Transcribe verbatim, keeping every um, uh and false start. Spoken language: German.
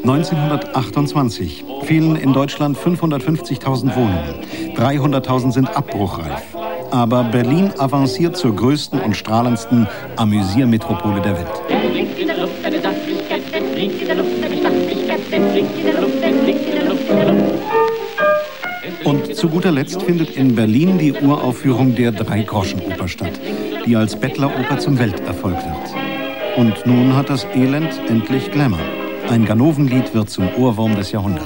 neunzehnhundertachtundzwanzig fehlen in Deutschland fünfhundertfünfzigtausend Wohnungen. dreihunderttausend sind abbruchreif. Aber Berlin avanciert zur größten und strahlendsten Amüsiermetropole der Welt. Und zu guter Letzt findet in Berlin die Uraufführung der Drei-Groschen-Oper statt, die als Bettleroper zum Welterfolg wird. Und nun hat das Elend endlich Glamour. Ein Ganovenlied wird zum Ohrwurm des Jahrhunderts.